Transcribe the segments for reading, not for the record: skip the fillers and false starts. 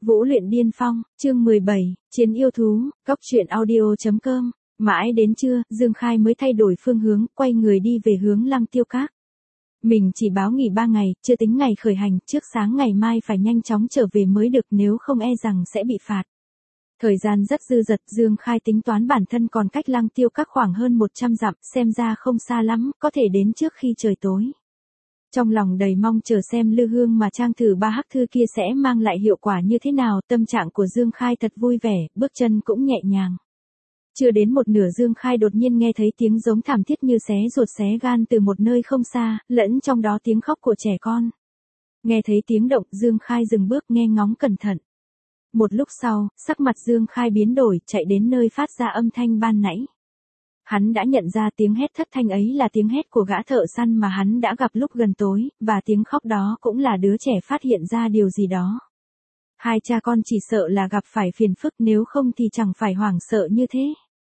Vũ luyện điên phong, chương 17, chiến yêu thú, cóc truyện audio.com. Mãi đến trưa, Dương Khai mới thay đổi phương hướng, quay người đi về hướng Lăng Tiêu Các. Mình chỉ báo nghỉ 3 ngày, chưa tính ngày khởi hành, trước sáng ngày mai phải nhanh chóng trở về mới được, nếu không e rằng sẽ bị phạt. Thời gian rất dư dật, Dương Khai tính toán bản thân còn cách Lăng Tiêu Các khoảng hơn 100 dặm, xem ra không xa lắm, có thể đến trước khi trời tối. Trong lòng đầy mong chờ xem Lư Hương mà trang thử 3 hắc thư kia sẽ mang lại hiệu quả như thế nào, tâm trạng của Dương Khai thật vui vẻ, bước chân cũng nhẹ nhàng. Chưa đến một nửa Dương Khai đột nhiên nghe thấy tiếng giống thảm thiết như xé ruột xé gan từ một nơi không xa, lẫn trong đó tiếng khóc của trẻ con. Nghe thấy tiếng động, Dương Khai dừng bước nghe ngóng cẩn thận. Một lúc sau, sắc mặt Dương Khai biến đổi, chạy đến nơi phát ra âm thanh ban nãy. Hắn đã nhận ra tiếng hét thất thanh ấy là tiếng hét của gã thợ săn mà hắn đã gặp lúc gần tối, và tiếng khóc đó cũng là đứa trẻ phát hiện ra điều gì đó. Hai cha con chỉ sợ là gặp phải phiền phức, nếu không thì chẳng phải hoảng sợ như thế.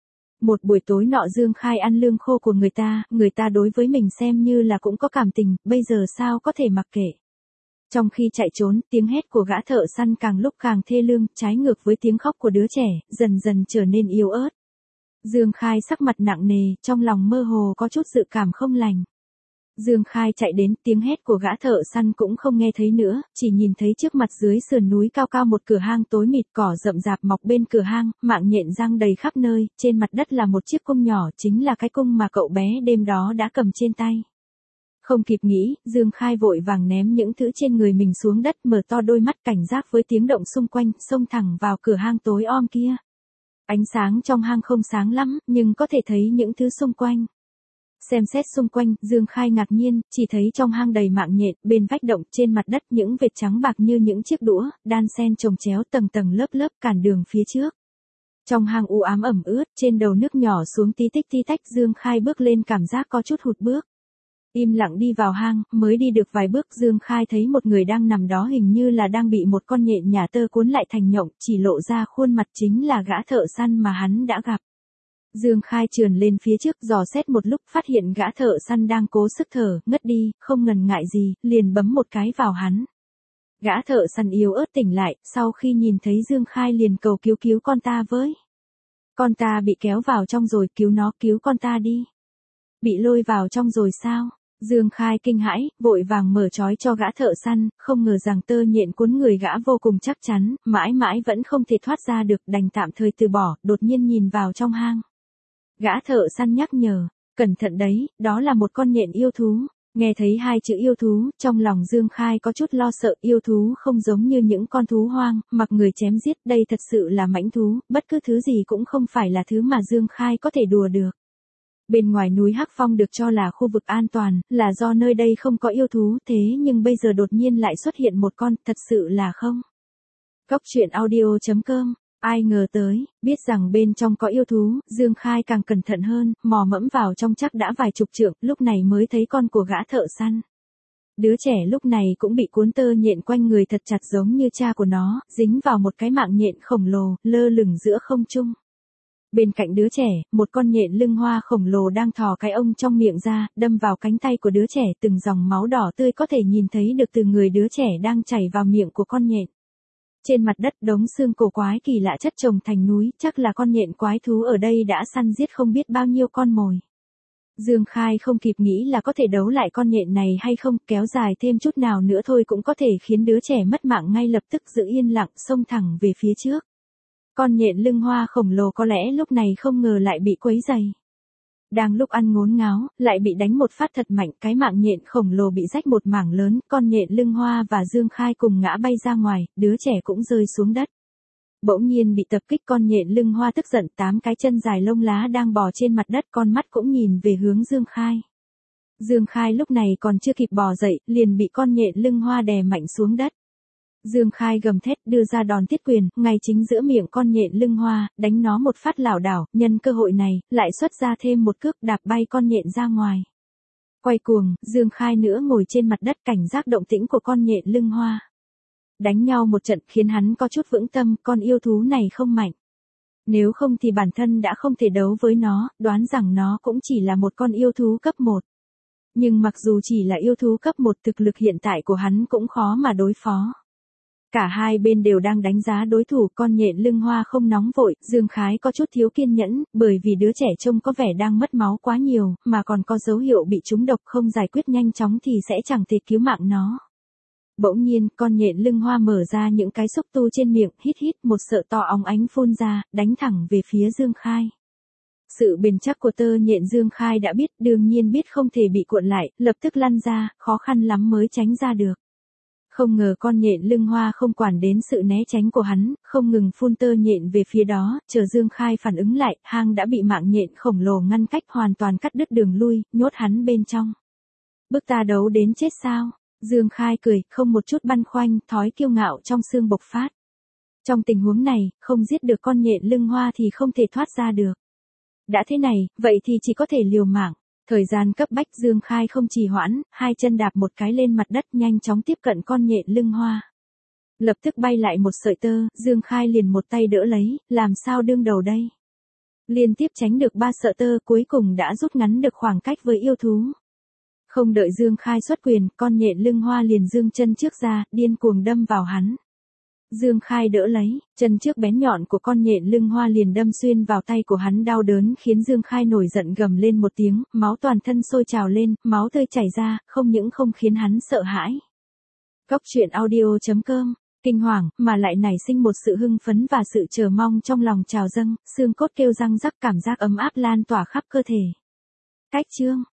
Một buổi tối nọ Dương Khai ăn lương khô của người ta đối với mình xem như là cũng có cảm tình, bây giờ sao có thể mặc kệ. Trong khi chạy trốn, tiếng hét của gã thợ săn càng lúc càng thê lương, trái ngược với tiếng khóc của đứa trẻ, dần dần trở nên yếu ớt. Dương Khai sắc mặt nặng nề, trong lòng mơ hồ có chút dự cảm không lành. Dương Khai chạy đến, tiếng hét của gã thợ săn cũng không nghe thấy nữa, chỉ nhìn thấy trước mặt dưới sườn núi cao cao một cửa hang tối mịt, cỏ rậm rạp mọc bên cửa hang, mạng nhện giăng đầy khắp nơi, trên mặt đất là một chiếc cung nhỏ, chính là cái cung mà cậu bé đêm đó đã cầm trên tay. Không kịp nghĩ, Dương Khai vội vàng ném những thứ trên người mình xuống đất, mở to đôi mắt cảnh giác với tiếng động xung quanh, xông thẳng vào cửa hang tối om kia. Ánh sáng trong hang không sáng lắm, nhưng có thể thấy những thứ xung quanh. Xem xét xung quanh, Dương Khai ngạc nhiên, chỉ thấy trong hang đầy mạng nhện, bên vách động, trên mặt đất những vệt trắng bạc như những chiếc đũa, đan xen chồng chéo tầng tầng lớp lớp cản đường phía trước. Trong hang u ám ẩm ướt, trên đầu nước nhỏ xuống tí tách, Dương Khai bước lên cảm giác có chút hụt bước. Im lặng đi vào hang, mới đi được vài bước Dương Khai thấy một người đang nằm đó, hình như là đang bị một con nhện nhà tơ cuốn lại thành nhộng, chỉ lộ ra khuôn mặt chính là gã thợ săn mà hắn đã gặp. Dương Khai trườn lên phía trước dò xét một lúc, phát hiện gã thợ săn đang cố sức thở, ngất đi, không ngần ngại gì, liền bấm một cái vào hắn. Gã thợ săn yếu ớt tỉnh lại, sau khi nhìn thấy Dương Khai liền cầu cứu con ta với. Con ta bị kéo vào trong rồi, cứu con ta đi. Bị lôi vào trong rồi sao? Dương Khai kinh hãi, vội vàng mở trói cho gã thợ săn, không ngờ rằng tơ nhện cuốn người gã vô cùng chắc chắn, mãi mãi vẫn không thể thoát ra được, đành tạm thời từ bỏ, đột nhiên nhìn vào trong hang. Gã thợ săn nhắc nhở, cẩn thận đấy, đó là một con nhện yêu thú. Nghe thấy hai chữ yêu thú, trong lòng Dương Khai có chút lo sợ, yêu thú không giống như những con thú hoang, mặc người chém giết, đây thật sự là mãnh thú, bất cứ thứ gì cũng không phải là thứ mà Dương Khai có thể đùa được. Bên ngoài núi Hắc Phong được cho là khu vực an toàn, là do nơi đây không có yêu thú, thế nhưng bây giờ đột nhiên lại xuất hiện một con, thật sự là không. Cóc truyện audio.com. Ai ngờ tới, biết rằng bên trong có yêu thú, Dương Khai càng cẩn thận hơn, mò mẫm vào trong chắc đã vài chục trượng, lúc này mới thấy con của gã thợ săn. Đứa trẻ lúc này cũng bị cuốn tơ nhện quanh người thật chặt giống như cha của nó, dính vào một cái mạng nhện khổng lồ, lơ lửng giữa không trung. Bên cạnh đứa trẻ, một con nhện lưng hoa khổng lồ đang thò cái ông trong miệng ra, đâm vào cánh tay của đứa trẻ, từng dòng máu đỏ tươi có thể nhìn thấy được từ người đứa trẻ đang chảy vào miệng của con nhện. Trên mặt đất đống xương cổ quái kỳ lạ chất chồng thành núi, chắc là con nhện quái thú ở đây đã săn giết không biết bao nhiêu con mồi. Dương Khai không kịp nghĩ là có thể đấu lại con nhện này hay không, kéo dài thêm chút nào nữa thôi cũng có thể khiến đứa trẻ mất mạng, ngay lập tức giữ yên lặng, xông thẳng về phía trước. Con nhện lưng hoa khổng lồ có lẽ lúc này không ngờ lại bị quấy rầy. Đang lúc ăn ngốn ngáo, lại bị đánh một phát thật mạnh, cái mạng nhện khổng lồ bị rách một mảng lớn, con nhện lưng hoa và Dương Khai cùng ngã bay ra ngoài, đứa trẻ cũng rơi xuống đất. Bỗng nhiên bị tập kích, con nhện lưng hoa tức giận, 8 cái chân dài lông lá đang bò trên mặt đất, con mắt cũng nhìn về hướng Dương Khai. Dương Khai lúc này còn chưa kịp bò dậy, liền bị con nhện lưng hoa đè mạnh xuống đất. Dương Khai gầm thét đưa ra đòn thiết quyền, ngay chính giữa miệng con nhện lưng hoa, đánh nó một phát lảo đảo, nhân cơ hội này, lại xuất ra thêm một cước đạp bay con nhện ra ngoài. Quay cuồng, Dương Khai nữa ngồi trên mặt đất cảnh giác động tĩnh của con nhện lưng hoa. Đánh nhau một trận khiến hắn có chút vững tâm, con yêu thú này không mạnh. Nếu không thì bản thân đã không thể đấu với nó, đoán rằng nó cũng chỉ là một con yêu thú cấp 1. Nhưng mặc dù chỉ là yêu thú cấp 1, thực lực hiện tại của hắn cũng khó mà đối phó. Cả hai bên đều đang đánh giá đối thủ, con nhện lưng hoa không nóng vội, Dương Khái có chút thiếu kiên nhẫn, bởi vì đứa trẻ trông có vẻ đang mất máu quá nhiều, mà còn có dấu hiệu bị trúng độc, không giải quyết nhanh chóng thì sẽ chẳng thể cứu mạng nó. Bỗng nhiên, con nhện lưng hoa mở ra những cái xúc tu trên miệng, hít hít, một sợi to óng ánh phun ra, đánh thẳng về phía Dương Khai. Sự bền chắc của tơ nhện Dương Khai đã biết, đương nhiên biết không thể bị cuộn lại, lập tức lăn ra, khó khăn lắm mới tránh ra được. Không ngờ con nhện lưng hoa không quản đến sự né tránh của hắn, không ngừng phun tơ nhện về phía đó, chờ Dương Khai phản ứng lại, hang đã bị mạng nhện khổng lồ ngăn cách, hoàn toàn cắt đứt đường lui, nhốt hắn bên trong. Bức ta đấu đến chết sao? Dương Khai cười, không một chút băn khoăn, thói kiêu ngạo trong xương bộc phát. Trong tình huống này, không giết được con nhện lưng hoa thì không thể thoát ra được. Đã thế này, vậy thì chỉ có thể liều mạng. Thời gian cấp bách, Dương Khai không trì hoãn, hai chân đạp một cái lên mặt đất, nhanh chóng tiếp cận con nhện lưng hoa. Lập tức bay lại một sợi tơ, Dương Khai liền một tay đỡ lấy, làm sao đương đầu đây? Liên tiếp tránh được 3 sợi tơ, cuối cùng đã rút ngắn được khoảng cách với yêu thú. Không đợi Dương Khai xuất quyền, con nhện lưng hoa liền giương chân trước ra, điên cuồng đâm vào hắn. Dương Khai đỡ lấy, chân trước bén nhọn của con nhện lưng hoa liền đâm xuyên vào tay của hắn, đau đớn khiến Dương Khai nổi giận gầm lên một tiếng, máu toàn thân sôi trào lên, máu tươi chảy ra, không những không khiến hắn sợ hãi. Cóc truyện audio.com, kinh hoàng, mà lại nảy sinh một sự hưng phấn và sự chờ mong trong lòng trào dâng, xương cốt kêu răng rắc, cảm giác ấm áp lan tỏa khắp cơ thể. Cách chương